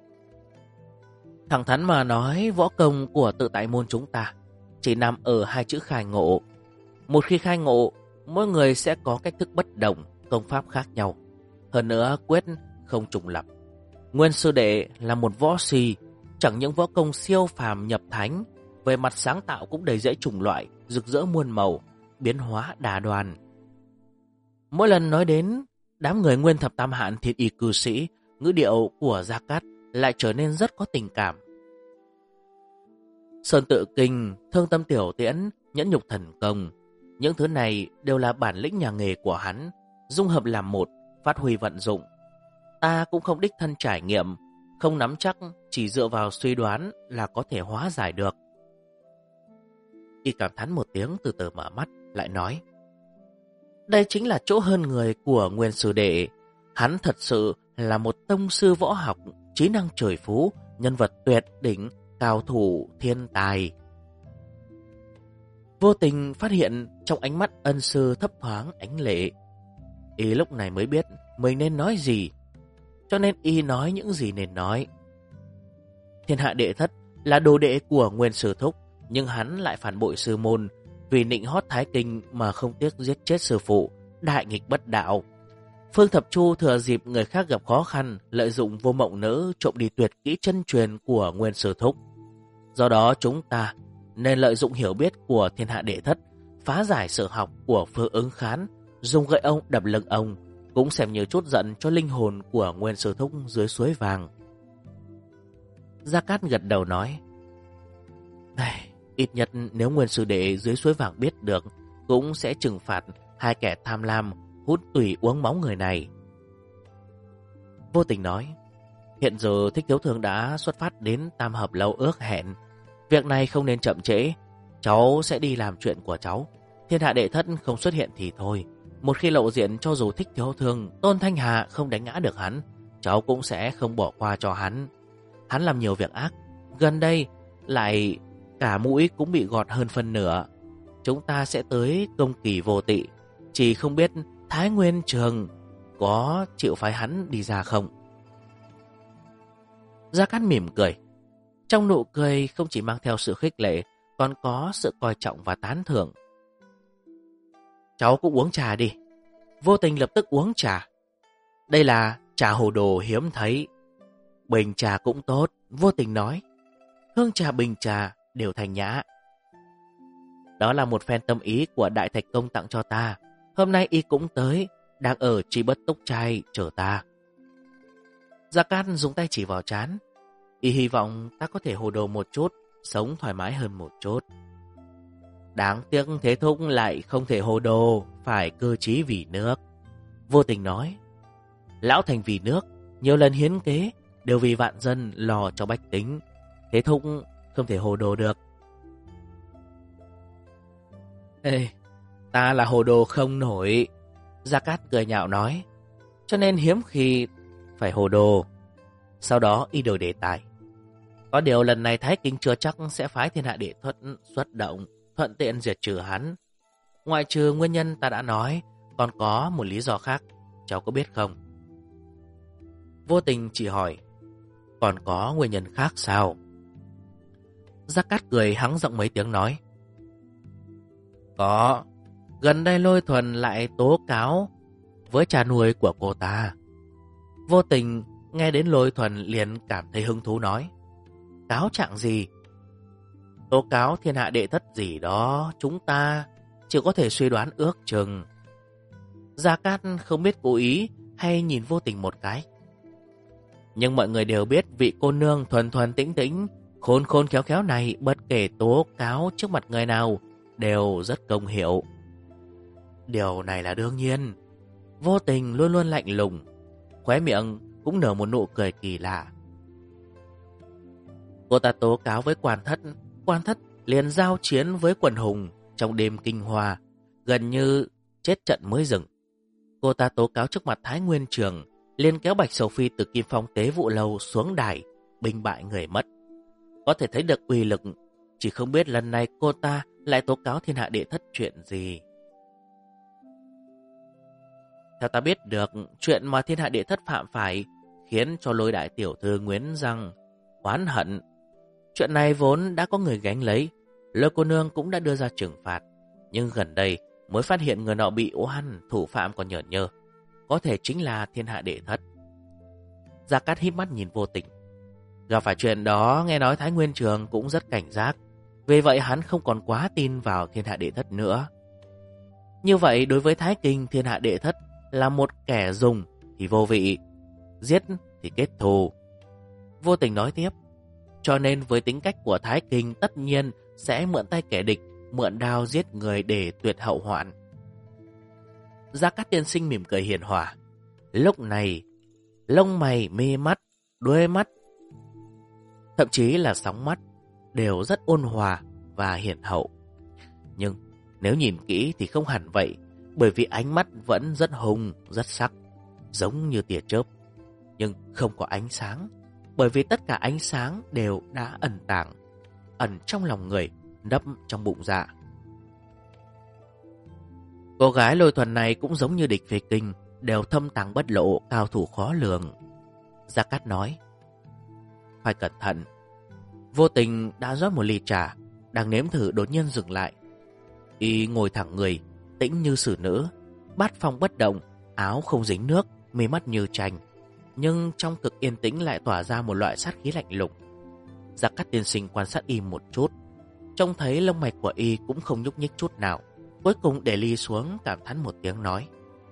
Thẳng thắn mà nói, võ công của Tự Tại môn chúng ta chỉ nằm ở hai chữ khai ngộ. Một khi khai ngộ, mỗi người sẽ có cách thức bất đồng, công pháp khác nhau. Hơn nữa, quyết không trùng lập. Nguyên Sư Đệ là một võ si, chẳng những võ công siêu phàm nhập thánh, về mặt sáng tạo cũng đầy dẫy chủng loại, rực rỡ muôn màu, biến hóa đa đoan. Mỗi lần nói đến đám người Nguyên Thập Tam Hạn Thiên Y cư sĩ, ngữ điệu của Gia Cát lại trở nên rất có tình cảm. Sơn Tự Kinh, Thương Tâm Tiểu Tiễn, Nhẫn Nhục Thần Công, Những thứ này đều là bản lĩnh nhà nghề của hắn, dung hợp làm một, phát huy vận dụng. Ta cũng không đích thân trải nghiệm, không nắm chắc, chỉ dựa vào suy đoán là có thể hóa giải được. Y cảm thán một tiếng, từ từ mở mắt, lại nói: đây chính là chỗ hơn người của Nguyên Sư Đệ. Hắn thật sự là một tông sư võ học, trí năng trời phú, nhân vật tuyệt đỉnh, cao thủ thiên tài. Vô tình phát hiện trong ánh mắt ân sư thấp thoáng ánh lệ. Y lúc này mới biết mình nên nói gì, cho nên y nói những gì nên nói. Thiên Hạ Đệ Thất là đồ đệ của Nguyên Sư Thúc, nhưng hắn lại phản bội sư môn, vì nịnh hót Thái Kinh mà không tiếc giết chết sư phụ, đại nghịch bất đạo. Phương Thập Chu thừa dịp người khác gặp khó khăn, lợi dụng Vô Mộng Nữ trộm đi tuyệt kỹ chân truyền của Nguyên Sư Thúc. Do đó chúng ta nên lợi dụng hiểu biết của Thiên Hạ Đệ Thất, phá giải sở học của Phương Ứng Khán, dùng gậy ông đập lưng ông, cũng xem như chút giận cho linh hồn của Nguyên Sư Thúc dưới suối vàng. Gia Cát gật đầu nói: ít nhất nếu Nguyên Sư Đệ dưới suối vàng biết được, cũng sẽ trừng phạt hai kẻ tham lam hút tủy uống máu người này. Vô Tình nói: hiện giờ Thích Thiếu Thương đã xuất phát đến Tam Hợp Lâu ước hẹn, việc này không nên chậm trễ. Cháu sẽ đi làm chuyện của cháu. Thiên Hạ Đệ Thất không xuất hiện thì thôi, một khi lộ diện, cho dù Thích Thiếu Thương, Tôn Thanh Hà không đánh ngã được hắn, cháu cũng sẽ không bỏ qua cho hắn. Hắn làm nhiều việc ác, gần đây lại cả mũi cũng bị gọt hơn phân nửa. Chúng ta sẽ tới Công Kỳ Vô Tị, chỉ không biết Thái Nguyên Trường có chịu phái hắn đi ra không. Gia Cát mỉm cười. Trong nụ cười không chỉ mang theo sự khích lệ, còn có sự coi trọng và tán thưởng. Cháu cũng uống trà đi. Vô Tình lập tức uống trà. Đây là trà hồ đồ hiếm thấy. Bình trà cũng tốt, Vô Tình nói. Hương trà, bình trà đều thanh nhã. Đó là một phen tâm ý của Đại Thạch Công tặng cho ta. Hôm nay y cũng tới, đang ở Tri Bất Túc Trai chờ ta. Gia Cát dùng tay chỉ vào trán. Y hy vọng ta có thể hồ đồ một chút, sống thoải mái hơn một chút. Đáng tiếc Thế Thúc lại không thể hồ đồ, phải cơ trí vì nước. Vô Tình nói. Lão thành vì nước, nhiều lần hiến kế, đều vì vạn dân lo cho bách tính. Thế Thúc không thể hồ đồ được. Ê, ta là hồ đồ không nổi. Gia Cát cười nhạo nói. Cho nên hiếm khi phải hồ đồ. Sau đó y đổi đề tài. Có điều lần này Thái Kinh chưa chắc sẽ phái Thiên Hạ Đệ Thất xuất động, thuận tiện diệt trừ hắn. Ngoại trừ nguyên nhân ta đã nói, còn có một lý do khác, cháu có biết không? Vô Tình chỉ hỏi, còn có nguyên nhân khác sao? Gia Cát cười hắng giọng mấy tiếng nói. Có, gần đây Lôi Thuần lại tố cáo với cha nuôi của cô ta. Vô Tình nghe đến Lôi Thuần liền cảm thấy hứng thú nói. Cáo trạng gì? Tố cáo Thiên Hạ Đệ Thất gì đó, chúng ta chỉ có thể suy đoán ước chừng. Gia Cát không biết cố ý hay nhìn Vô Tình một cái. Nhưng mọi người đều biết vị cô nương thuần thuần tĩnh tĩnh, khôn khôn khéo khéo này bất kể tố cáo trước mặt người nào đều rất công hiệu. Điều này là đương nhiên. Vô Tình luôn luôn lạnh lùng, khóe miệng cũng nở một nụ cười kỳ lạ. Cô ta tố cáo với Quan Thất liền giao chiến với quần hùng trong đêm kinh hoa, gần như chết trận mới dừng. Cô ta tố cáo trước mặt Thái Nguyên Trường, liền kéo Bạch Sầu Phi từ Kim Phong Tế Vụ Lâu xuống đài, binh bại người mất. Có thể thấy được uy lực, chỉ không biết lần này cô ta lại tố cáo Thiên Hạ Đệ Thất chuyện gì. Theo ta biết được, chuyện mà Thiên Hạ Đệ Thất phạm phải khiến cho Lôi đại tiểu thư Nguyễn Răng oán hận. Chuyện này vốn đã có người gánh lấy, Lôi cô nương cũng đã đưa ra trừng phạt, nhưng gần đây mới phát hiện người nọ bị oan, thủ phạm còn nhởn nhơ, có thể chính là Thiên Hạ Đệ Thất. Gia Cát híp mắt nhìn Vô Tình. Gặp phải chuyện đó, nghe nói Thái Nguyên Trường cũng rất cảnh giác, vì vậy hắn không còn quá tin vào Thiên Hạ Đệ Thất nữa. Như vậy đối với Thái Kinh, Thiên Hạ Đệ Thất là một kẻ dùng thì vô vị, giết thì kết thù. Vô Tình nói tiếp, cho nên với tính cách của Thái Kinh tất nhiên sẽ mượn tay kẻ địch, mượn đao giết người để tuyệt hậu hoạn. Gia Cát tiên sinh mỉm cười hiền hòa. Lúc này, lông mày, mi mắt, đuôi mắt, thậm chí là sóng mắt đều rất ôn hòa và hiền hậu. Nhưng nếu nhìn kỹ thì không hẳn vậy, bởi vì ánh mắt vẫn rất hung, rất sắc, giống như tia chớp, nhưng không có ánh sáng, bởi vì tất cả ánh sáng đều đã ẩn tàng, ẩn trong lòng người, nấp trong bụng dạ. Cô gái Lôi Thuần này cũng giống như địch Phê Kinh, đều thâm tàng bất lộ, cao thủ khó lường. Gia Cát nói, phải cẩn thận. Vô Tình đã rót một ly trà, đang nếm thử đột nhiên dừng lại. Y ngồi thẳng người, tĩnh như xử nữ, bát phong bất động, áo không dính nước, mi mắt như tranh, nhưng trong cực yên tĩnh lại tỏa ra một loại sát khí lạnh lùng. Gia Cát tiên sinh quan sát Y một chút, trông thấy lông mạch của Y cũng không nhúc nhích chút nào. Cuối cùng để ly xuống, cảm thán một tiếng nói,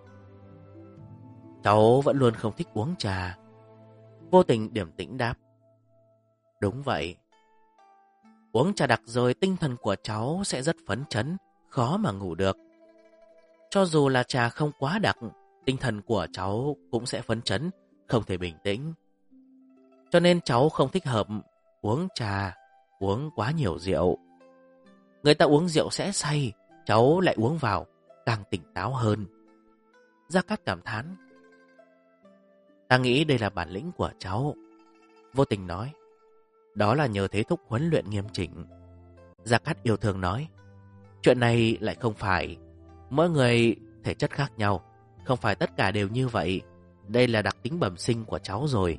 cháu vẫn luôn không thích uống trà. Vô Tình điềm tĩnh đáp, đúng vậy. Uống trà đặc rồi tinh thần của cháu sẽ rất phấn chấn, khó mà ngủ được. Cho dù là trà không quá đặc, tinh thần của cháu cũng sẽ phấn chấn, không thể bình tĩnh. Cho nên cháu không thích hợp uống trà, uống quá nhiều rượu. Người ta uống rượu sẽ say, cháu lại uống vào, càng tỉnh táo hơn. Gia Cát cảm thán, ta nghĩ đây là bản lĩnh của cháu. Vô Tình nói, đó là nhờ Thế Thúc huấn luyện nghiêm chỉnh. Gia Cát yêu thương nói, chuyện này lại không phải. Mỗi người thể chất khác nhau, không phải tất cả đều như vậy. Đây là đặc tính bẩm sinh của cháu rồi.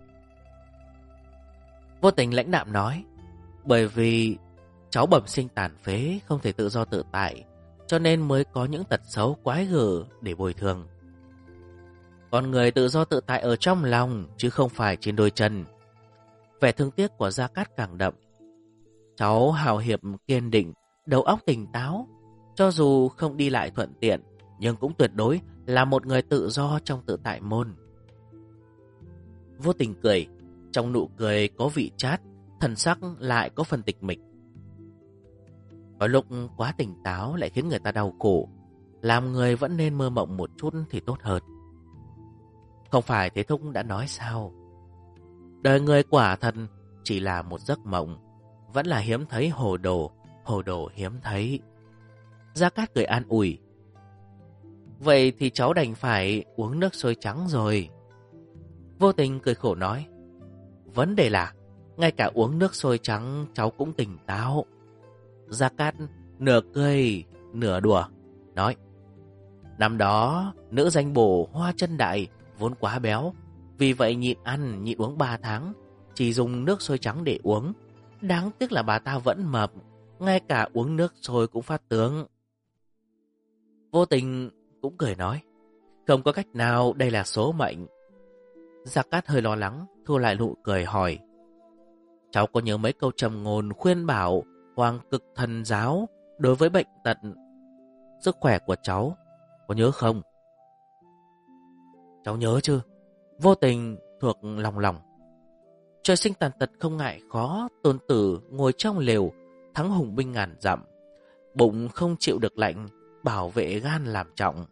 Vô Tình lãnh đạm nói, bởi vì cháu bẩm sinh tàn phế, không thể tự do tự tại, cho nên mới có những tật xấu quái gở để bồi thường. Con người tự do tự tại ở trong lòng, chứ không phải trên đôi chân. Vẻ thương tiếc của Gia Cát càng đậm. Cháu hào hiệp kiên định, đầu óc tỉnh táo, cho dù không đi lại thuận tiện, nhưng cũng tuyệt đối là một người tự do trong tự tại môn. Vô Tình cười, trong nụ cười có vị chát, thần sắc lại có phần tịch mịch. Có lúc quá tỉnh táo lại khiến người ta đau khổ, làm người vẫn nên mơ mộng một chút thì tốt hơn. Không phải Thế Thúc đã nói sao? Đời người quả thật chỉ là một giấc mộng, vẫn là hiếm thấy hồ đồ hiếm thấy. Gia Cát cười an ủi, vậy thì cháu đành phải uống nước sôi trắng rồi. Vô Tình cười khổ nói, vấn đề là ngay cả uống nước sôi trắng cháu cũng tỉnh táo. Gia Cát nửa cười nửa đùa nói, năm đó nữ danh bổ Hoa Chân Đại vốn quá béo, vì vậy nhịn ăn nhịn uống 3 tháng, chỉ dùng nước sôi trắng để uống. Đáng tiếc là bà ta vẫn mập, ngay cả uống nước sôi cũng phát tướng. Vô Tình cũng cười nói, không có cách nào, đây là số mệnh. Gia Cát hơi lo lắng, thu lại nụ cười hỏi, cháu có nhớ mấy câu trầm ngôn khuyên bảo Hoàng Cực Thần Giáo đối với bệnh tật sức khỏe của cháu, có nhớ không? Cháu nhớ chứ. Vô Tình thuộc lòng. Trời sinh tàn tật không ngại khó, tôn tử ngồi trong lều, thắng hùng binh ngàn dặm, bụng không chịu được lạnh, bảo vệ gan làm trọng.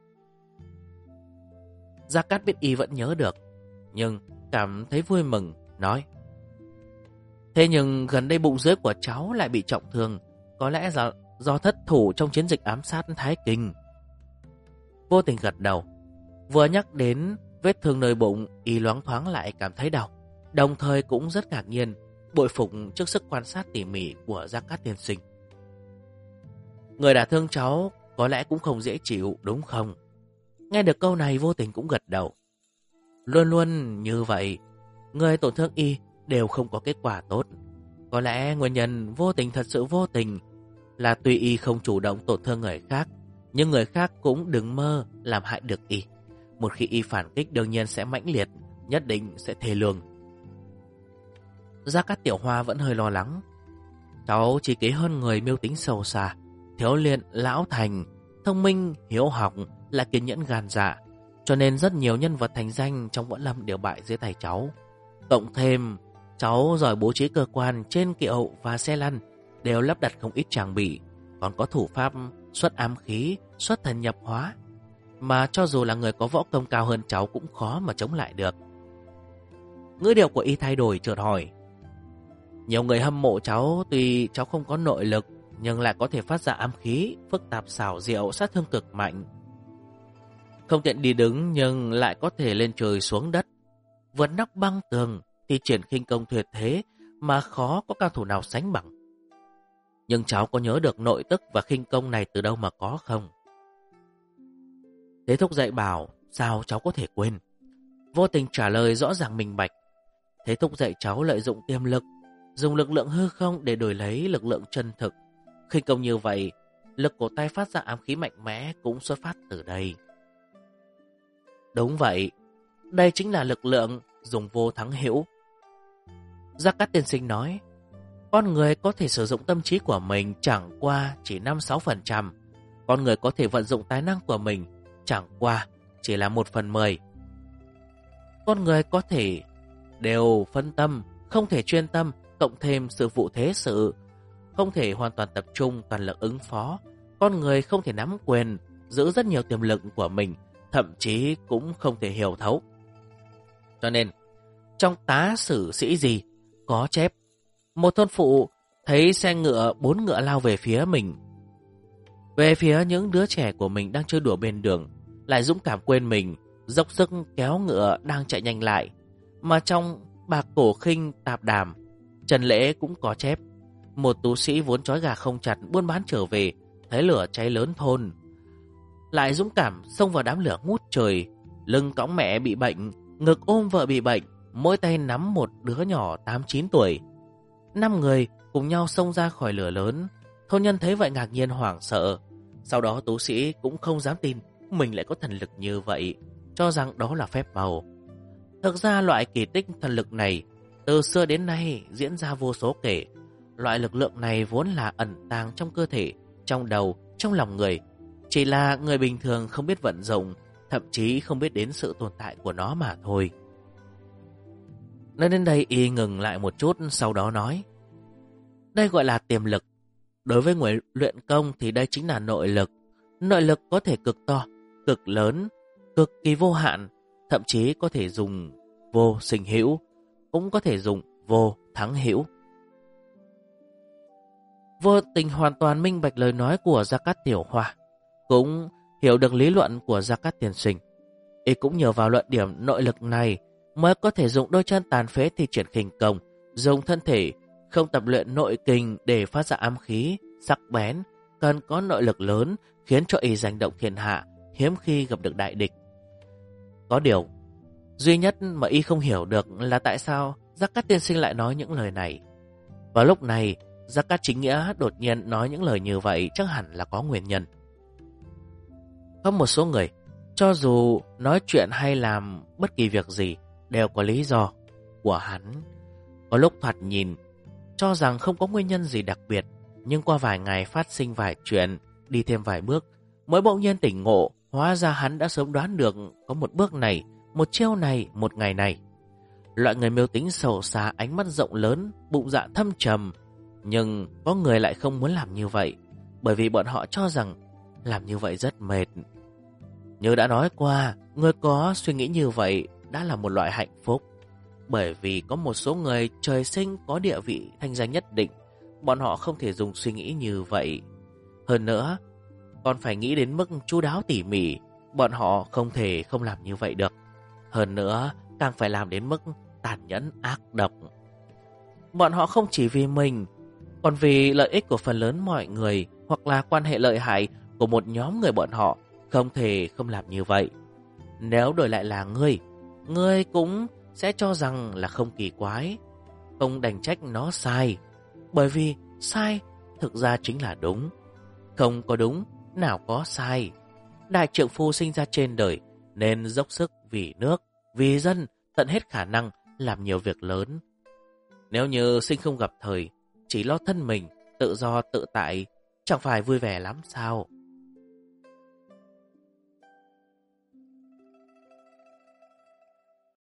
Gia Cát biết Y vẫn nhớ được, nhưng cảm thấy vui mừng, nói, thế nhưng gần đây bụng dưới của cháu lại bị trọng thương, có lẽ do thất thủ trong chiến dịch ám sát Thái Kinh. Vô Tình gật đầu. Vừa nhắc đến vết thương nơi bụng, Y loáng thoáng lại cảm thấy đau, đồng thời cũng rất ngạc nhiên, bội phục trước sức quan sát tỉ mỉ của Gia Cát tiên sinh. Người đã thương cháu có lẽ cũng không dễ chịu, đúng không? Nghe được câu này, Vô Tình cũng gật đầu. Luôn luôn như vậy, người tổn thương Y đều không có kết quả tốt. Có lẽ nguyên nhân Vô Tình thật sự vô tình là tuy Y không chủ động tổn thương người khác, nhưng người khác cũng đừng mơ làm hại được Y. Một khi Y phản kích đương nhiên sẽ mãnh liệt, nhất định sẽ thê lương. Gia Cát Tiểu Hoa vẫn hơi lo lắng. Cháu chỉ kế hơn người, mưu tính sâu xa, thiếu luyện lão thành, thông minh, hiếu học, là kiên nhẫn gan dạ, cho nên rất nhiều nhân vật thành danh trong võ lâm đều bại dưới tay cháu. Cộng thêm cháu giỏi bố trí cơ quan trên kiệu và xe lăn, đều lắp đặt không ít trang bị, còn có thủ pháp xuất ám khí, xuất thần nhập hóa, mà cho dù là người có võ công cao hơn cháu cũng khó mà chống lại được. Ngữ điệu của y thay đổi, chợt hỏi: nhiều người hâm mộ cháu, tuy cháu không có nội lực nhưng lại có thể phát ra ám khí, phức tạp xảo diệu, sát thương cực mạnh. Không tiện đi đứng nhưng lại có thể lên trời xuống đất, vượt nóc băng tường, thi triển khinh công tuyệt thế mà khó có cao thủ nào sánh bằng. Nhưng cháu có nhớ được nội tức và khinh công này từ đâu mà có không? Thế thúc dạy bảo: sao cháu có thể quên? Vô tình trả lời rõ ràng minh bạch. Thế thúc dạy cháu lợi dụng tiềm lực, dùng lực lượng hư không để đổi lấy lực lượng chân thực. Khinh công như vậy, lực cổ tay phát ra ám khí mạnh mẽ cũng xuất phát từ đây. Đúng vậy, đây chính là lực lượng dùng vô thắng hữu. Gia Cát tiên sinh nói: con người có thể sử dụng tâm trí của mình chẳng qua chỉ 5-6%. Con người có thể vận dụng tài năng của mình chẳng qua chỉ là 1/10. Con người có thể đều phân tâm, không thể chuyên tâm, cộng thêm sự vụ thế sự, không thể hoàn toàn tập trung toàn lực ứng phó. Con người không thể nắm quyền, giữ rất nhiều tiềm lực của mình, thậm chí cũng không thể hiểu thấu. Cho nên, trong Tá Sử Sĩ Gì có chép, một thôn phụ thấy xe ngựa 4 ngựa lao về phía mình, về phía những đứa trẻ của mình đang chơi đùa bên đường, lại dũng cảm quên mình, dốc sức kéo ngựa đang chạy nhanh lại. Mà trong Bạc Cổ Khinh Tạp Đàm, Trần Lễ cũng có chép, một tú sĩ vốn trói gà không chặt buôn bán trở về, thấy lửa cháy lớn thôn, lại dũng cảm xông vào đám lửa ngút trời, lưng cõng mẹ bị bệnh, ngực ôm vợ bị bệnh, mỗi tay nắm một đứa nhỏ 8-9 tuổi. 5 người cùng nhau xông ra khỏi lửa lớn. Thôn nhân thấy vậy ngạc nhiên hoảng sợ. Sau đó tú sĩ cũng không dám tin mình lại có thần lực như vậy, cho rằng đó là phép màu. Thực ra loại kỳ tích thần lực này từ xưa đến nay diễn ra vô số kể. Loại lực lượng này vốn là ẩn tàng trong cơ thể, trong đầu, trong lòng người. Chỉ là người bình thường không biết vận dụng, thậm chí không biết đến sự tồn tại của nó mà thôi. Nói đến đây y ngừng lại một chút, sau đó nói: đây gọi là tiềm lực. Đối với người luyện công thì đây chính là nội lực. Nội lực có thể cực to, cực lớn, cực kỳ vô hạn, thậm chí có thể dùng vô sinh hữu, cũng có thể dùng vô thắng hữu. Vô Tình hoàn toàn minh bạch lời nói của Gia Cát Tiểu Hoa, cũng hiểu được lý luận của Gia Cát tiên sinh. Y cũng nhờ vào luận điểm nội lực này mới có thể dùng đôi chân tàn phế thi triển khinh công, dùng thân thể không tập luyện nội kình để phát ra ám khí sắc bén, cần có nội lực lớn, khiến cho y giành động thiên hạ, hiếm khi gặp được đại địch. Có điều duy nhất mà y không hiểu được là tại sao Gia Cát tiên sinh lại nói những lời này. Vào lúc này, Gia Cát Chính Nghĩa đột nhiên nói những lời như vậy chắc hẳn là có nguyên nhân. Có một số người, cho dù nói chuyện hay làm bất kỳ việc gì đều có lý do của hắn. Có lúc thoạt nhìn cho rằng không có nguyên nhân gì đặc biệt, nhưng qua vài ngày phát sinh vài chuyện, đi thêm vài bước, mới bỗng nhiên tỉnh ngộ, hóa ra hắn đã sớm đoán được có một bước này, một chiêu này, một ngày này. Loại người mưu tính sâu xa, ánh mắt rộng lớn, bụng dạ thâm trầm, nhưng có người lại không muốn làm như vậy, bởi vì bọn họ cho rằng làm như vậy rất mệt. Như đã nói qua, người có suy nghĩ như vậy đã là một loại hạnh phúc, bởi vì có một số người trời sinh có địa vị thanh danh nhất định, bọn họ không thể dùng suy nghĩ như vậy. Hơn nữa, còn phải nghĩ đến mức chu đáo tỉ mỉ, bọn họ không thể không làm như vậy được. Hơn nữa, càng phải làm đến mức tàn nhẫn ác độc. Bọn họ không chỉ vì mình, còn vì lợi ích của phần lớn mọi người, hoặc là quan hệ lợi hại của một nhóm người, bọn họ không thể không làm như vậy. Nếu đổi lại là ngươi cũng sẽ cho rằng là không kỳ quái, không đành trách nó sai, bởi vì sai thực ra chính là đúng. Không có đúng, nào có sai. Đại trượng phu sinh ra trên đời nên dốc sức vì nước, vì dân, tận hết khả năng làm nhiều việc lớn. Nếu như sinh không gặp thời, chỉ lo thân mình, tự do tự tại, chẳng phải vui vẻ lắm sao?